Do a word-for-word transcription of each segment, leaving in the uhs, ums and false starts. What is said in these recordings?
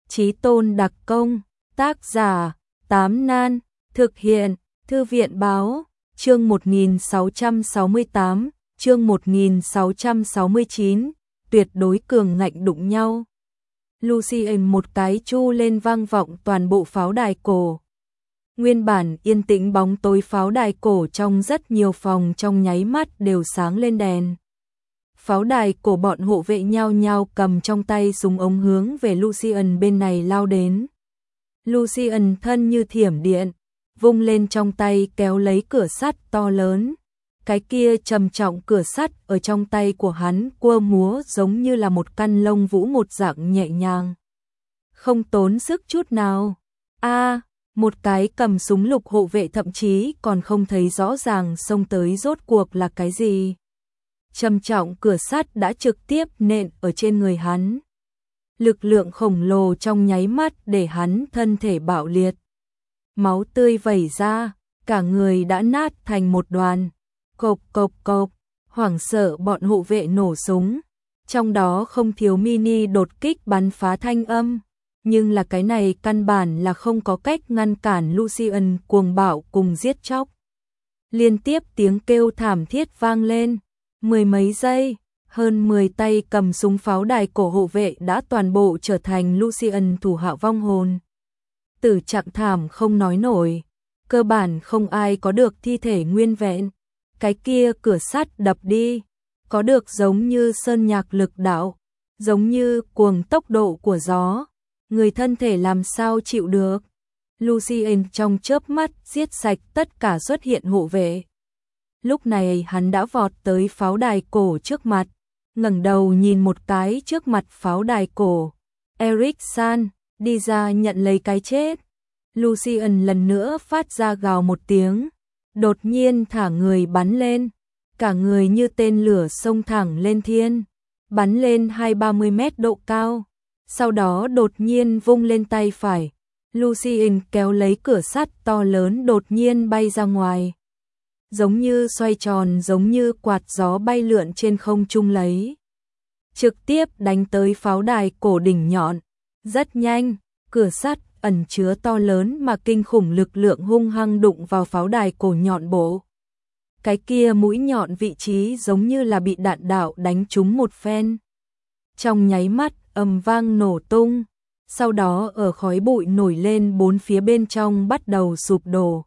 Chí Tôn đặc công, tác giả, Tám Nan, thực hiện, Thư viện báo, chương một nghìn sáu trăm sáu mươi tám, chương một nghìn sáu trăm sáu mươi chín, tuyệt đối cường ngạnh đụng nhau. Lucien một cái chu lên vang vọng toàn bộ pháo đài cổ. Nguyên bản yên tĩnh bóng tối pháo đài cổ trong rất nhiều phòng trong nháy mắt đều sáng lên đèn. Pháo đài cổ bọn hộ vệ nhao nhao cầm trong tay súng ống hướng về Lucien bên này lao đến. Lucien thân như thiểm điện, vung lên trong tay kéo lấy cửa sắt to lớn. Cái kia trầm trọng cửa sắt ở trong tay của hắn quơ múa giống như là một căn lông vũ một dạng nhẹ nhàng. Không tốn sức chút nào. A, một cái cầm súng lục hộ vệ thậm chí còn không thấy rõ ràng xông tới rốt cuộc là cái gì. Trầm trọng cửa sắt đã trực tiếp nện ở trên người hắn. Lực lượng khổng lồ trong nháy mắt để hắn thân thể bạo liệt. Máu tươi vẩy ra, cả người đã nát thành một đoàn. Cộp cộp cộp, hoảng sợ bọn hộ vệ nổ súng. Trong đó không thiếu mini đột kích bắn phá thanh âm. Nhưng là cái này căn bản là không có cách ngăn cản Lucien cuồng bạo cùng giết chóc. Liên tiếp tiếng kêu thảm thiết vang lên. Mười mấy giây, hơn mười tay cầm súng pháo đài cổ hộ vệ đã toàn bộ trở thành Lucien thủ hạ vong hồn. Tử trạng thảm không nói nổi, cơ bản không ai có được thi thể nguyên vẹn. Cái kia cửa sắt đập đi, có được giống như sơn nhạc lực đạo, giống như cuồng tốc độ của gió, người thân thể làm sao chịu được. Lucien trong chớp mắt giết sạch tất cả xuất hiện hộ vệ. Lúc này hắn đã vọt tới pháo đài cổ trước mặt, ngẩng đầu nhìn một cái trước mặt pháo đài cổ. Eric San, đi ra nhận lấy cái chết. Lucien lần nữa phát ra gào một tiếng, đột nhiên thả người bắn lên, cả người như tên lửa xông thẳng lên thiên, bắn lên hai ba mươi mét độ cao, sau đó đột nhiên vung lên tay phải. Lucien kéo lấy cửa sắt to lớn đột nhiên bay ra ngoài. Giống như xoay tròn giống như quạt gió bay lượn trên không trung lấy. Trực tiếp đánh tới pháo đài cổ đỉnh nhọn. Rất nhanh, cửa sắt ẩn chứa to lớn mà kinh khủng lực lượng hung hăng đụng vào pháo đài cổ nhọn bộ. Cái kia mũi nhọn vị trí giống như là bị đạn đạo đánh trúng một phen. Trong nháy mắt ầm vang nổ tung, sau đó ở khói bụi nổi lên bốn phía bên trong bắt đầu sụp đổ.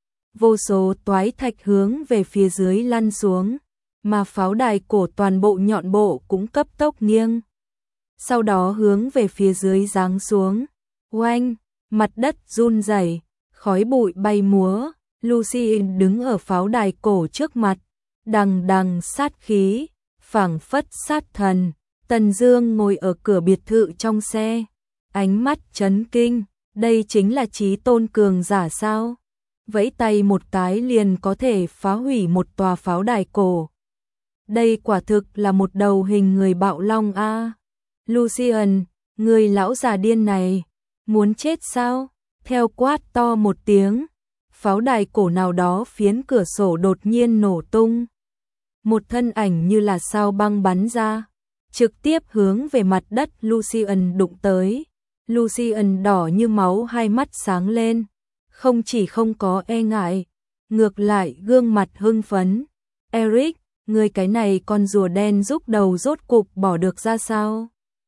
Vô số toái thạch hướng về phía dưới lăn xuống, mà pháo đài cổ toàn bộ nhọn bộ cũng cấp tốc nghiêng. Sau đó hướng về phía dưới giáng xuống. Oanh, mặt đất run rẩy, khói bụi bay múa. Lucien đứng ở pháo đài cổ trước mặt, đằng đằng sát khí, phảng phất sát thần. Tần Dương ngồi ở cửa biệt thự trong xe, ánh mắt chấn kinh, đây chính là Chí Tôn cường giả sao? Vẫy tay một cái liền có thể phá hủy một tòa pháo đài cổ. Đây quả thực là một đầu hình người bạo long a. À. Lucien, người lão già điên này, muốn chết sao? Theo quát to một tiếng, pháo đài cổ nào đó phiến cửa sổ đột nhiên nổ tung. Một thân ảnh như là sao băng bắn ra, trực tiếp hướng về mặt đất Lucien đụng tới. Lucien đỏ như máu, hai mắt sáng lên. Không chỉ không có e ngại, ngược lại gương mặt hưng phấn. Eric, người cái này con rùa đen giúp đầu rốt cục bỏ được ra sao?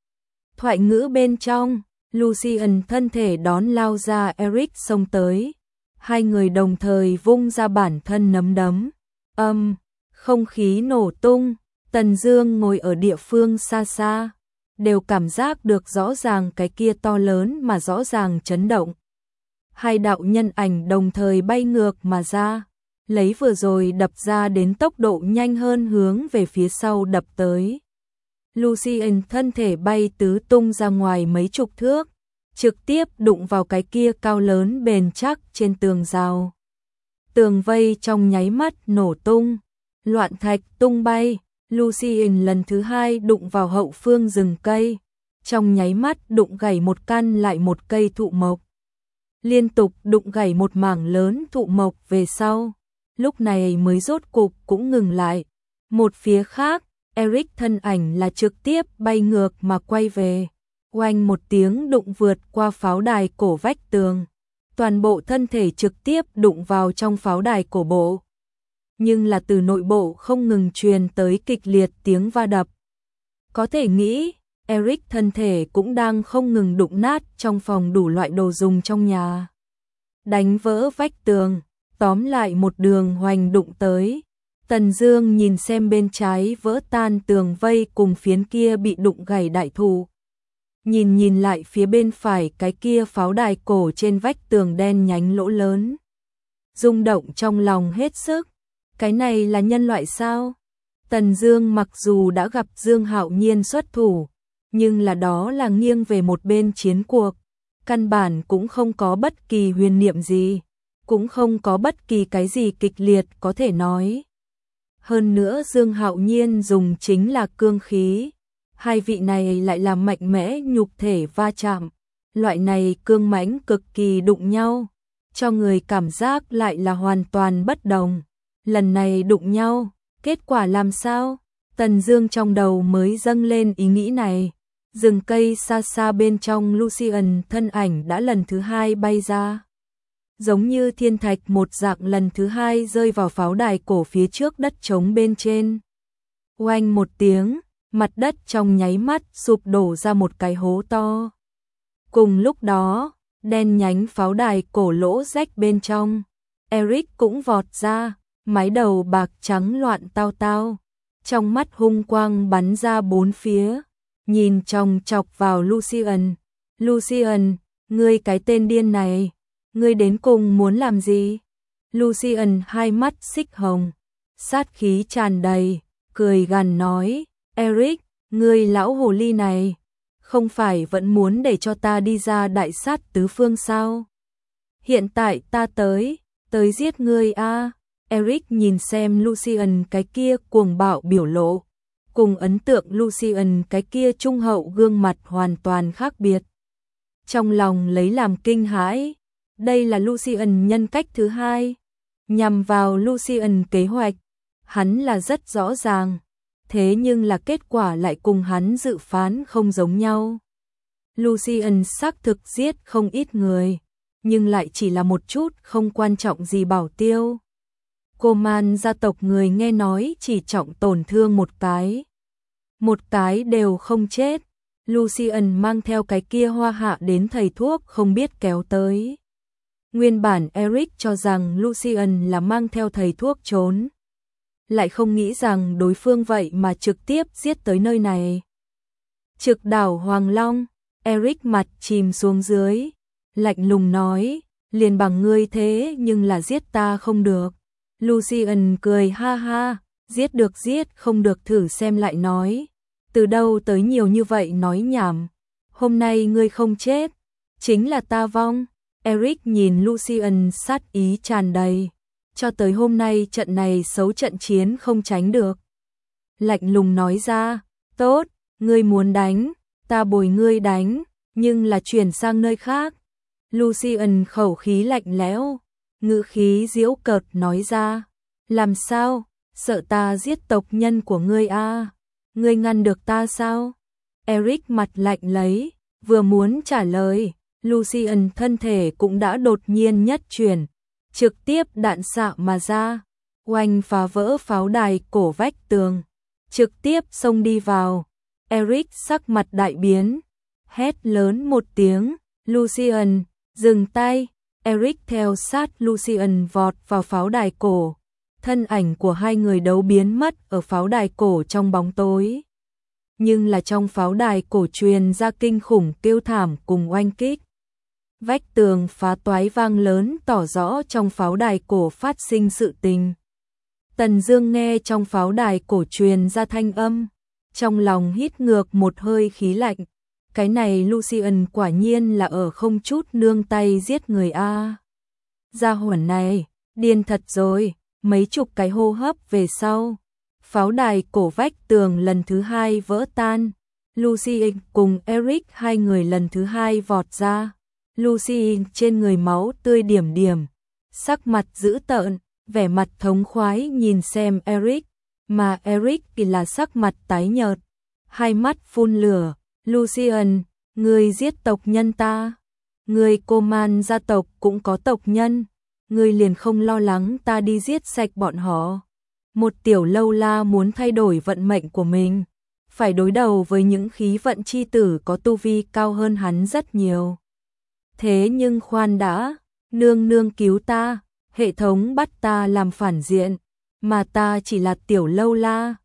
Thoại ngữ bên trong, Lucien thân thể đón lao ra Eric xông tới. Hai người đồng thời vung ra bản thân nắm đấm. Âm, không khí nổ tung, Tần Dương ngồi ở địa phương xa xa, đều cảm giác được rõ ràng cái kia to lớn mà rõ ràng chấn động. Hai đạo nhân ảnh đồng thời bay ngược mà ra, lấy vừa rồi đập ra đến tốc độ nhanh hơn hướng về phía sau đập tới. Lucien thân thể bay tứ tung ra ngoài mấy chục thước, trực tiếp đụng vào cái kia cao lớn bền chắc trên tường rào. Tường vây trong nháy mắt nổ tung, loạn thạch tung bay. Lucien lần thứ hai đụng vào hậu phương rừng cây, trong nháy mắt đụng gãy một căn lại một cây thụ mộc. Liên tục đụng gãy một mảng lớn thụ mộc về sau, lúc này mới rốt cục cũng ngừng lại. Một phía khác, Eric thân ảnh là trực tiếp bay ngược mà quay về. Oanh một tiếng đụng vượt qua pháo đài cổ vách tường. Toàn bộ thân thể trực tiếp đụng vào trong pháo đài cổ bộ. Nhưng là từ nội bộ không ngừng truyền tới kịch liệt tiếng va đập. Có thể nghĩ, Eric thân thể cũng đang không ngừng đụng nát trong phòng đủ loại đồ dùng trong nhà. Đánh vỡ vách tường, tóm lại một đường hoành đụng tới. Tần Dương nhìn xem bên trái vỡ tan tường vây cùng phiến kia bị đụng gãy đại thụ. Nhìn nhìn lại phía bên phải cái kia pháo đài cổ trên vách tường đen nhánh lỗ lớn. Rung động trong lòng hết sức. Cái này là nhân loại sao? Tần Dương mặc dù đã gặp Dương Hạo Nhiên xuất thủ, nhưng là đó là nghiêng về một bên chiến cuộc. Căn bản cũng không có bất kỳ huyền niệm gì, cũng không có bất kỳ cái gì kịch liệt có thể nói. Hơn nữa Dương Hạo Nhiên dùng chính là cương khí. Hai vị này lại là mạnh mẽ nhục thể va chạm. Loại này cương mãnh cực kỳ đụng nhau, cho người cảm giác lại là hoàn toàn bất đồng. Lần này đụng nhau, kết quả làm sao? Tần Dương trong đầu mới dâng lên ý nghĩ này. Rừng cây xa xa bên trong Lucian thân ảnh đã lần thứ hai bay ra. Giống như thiên thạch một dạng lần thứ hai rơi vào pháo đài cổ phía trước đất trống bên trên. Oanh một tiếng, mặt đất trong nháy mắt sụp đổ ra một cái hố to. Cùng lúc đó, đen nhánh pháo đài cổ lỗ rách bên trong. Eric cũng vọt ra, mái đầu bạc trắng loạn tao tao. Trong mắt hung quang bắn ra bốn phía. Nhìn chòng chọc vào Lucian. Lucian, ngươi cái tên điên này, ngươi đến cùng muốn làm gì? Lucian hai mắt xích hồng, sát khí tràn đầy, cười gằn nói, Eric, ngươi lão hồ ly này, không phải vẫn muốn để cho ta đi ra đại sát tứ phương sao? Hiện tại ta tới, tới giết ngươi a. Eric nhìn xem Lucian cái kia cuồng bạo biểu lộ. Cùng ấn tượng Lucian cái kia trung hậu gương mặt hoàn toàn khác biệt. Trong lòng lấy làm kinh hãi, đây là Lucian nhân cách thứ hai. Nhằm vào Lucian kế hoạch, hắn là rất rõ ràng, thế nhưng là kết quả lại cùng hắn dự phán không giống nhau. Lucian xác thực giết không ít người, nhưng lại chỉ là một chút không quan trọng gì bảo tiêu. Cô Man gia tộc người nghe nói chỉ trọng tổn thương một cái. Một cái đều không chết. Lucian mang theo cái kia hoa hạ đến thầy thuốc không biết kéo tới. Nguyên bản Eric cho rằng Lucian là mang theo thầy thuốc trốn. Lại không nghĩ rằng đối phương vậy mà trực tiếp giết tới nơi này. Trực đảo Hoàng Long, Eric mặt chìm xuống dưới. Lạnh lùng nói, liền bằng ngươi thế nhưng là giết ta không được. Lucian cười ha ha, giết được giết không được thử xem lại nói. Từ đâu tới nhiều như vậy nói nhảm. Hôm nay ngươi không chết, chính là ta vong. Eric nhìn Lucian sát ý tràn đầy. Cho tới hôm nay trận này xấu trận chiến không tránh được. Lạnh lùng nói ra, tốt, ngươi muốn đánh, ta bồi ngươi đánh, nhưng là chuyển sang nơi khác. Lucian khẩu khí lạnh lẽo, ngữ khí giễu cợt nói ra, làm sao, sợ ta giết tộc nhân của ngươi a? Ngươi ngăn được ta sao? Eric mặt lạnh lấy, vừa muốn trả lời, Lucian thân thể cũng đã đột nhiên nhất chuyển, trực tiếp đạn xạ mà ra, oanh phá vỡ pháo đài cổ vách tường, trực tiếp xông đi vào. Eric sắc mặt đại biến, hét lớn một tiếng, Lucian, dừng tay. Eric theo sát Lucian vọt vào pháo đài cổ. Thân ảnh của hai người đấu biến mất ở pháo đài cổ trong bóng tối. Nhưng là trong pháo đài cổ truyền ra kinh khủng kêu thảm cùng oanh kích. Vách tường phá toái vang lớn tỏ rõ trong pháo đài cổ phát sinh sự tình. Tần Dương nghe trong pháo đài cổ truyền ra thanh âm, trong lòng hít ngược một hơi khí lạnh. Cái này Lucian quả nhiên là ở không chút nương tay giết người a. Gia hỏa này, điên thật rồi. Mấy chục cái hô hấp về sau, pháo đài cổ vách tường lần thứ hai vỡ tan. Lucian cùng Eric hai người lần thứ hai vọt ra. Lucian trên người máu tươi điểm điểm, sắc mặt dữ tợn, vẻ mặt thống khoái nhìn xem Eric, mà Eric thì là sắc mặt tái nhợt, hai mắt phun lửa. Lucian, Ngươi giết tộc nhân ta, ngươi Cô Man gia tộc cũng có tộc nhân, ngươi liền không lo lắng ta đi giết sạch bọn họ. Một tiểu lâu la muốn thay đổi vận mệnh của mình, phải đối đầu với những khí vận chi tử có tu vi cao hơn hắn rất nhiều. Thế nhưng khoan đã, nương nương cứu ta, hệ thống bắt ta làm phản diện, mà ta chỉ là tiểu lâu la,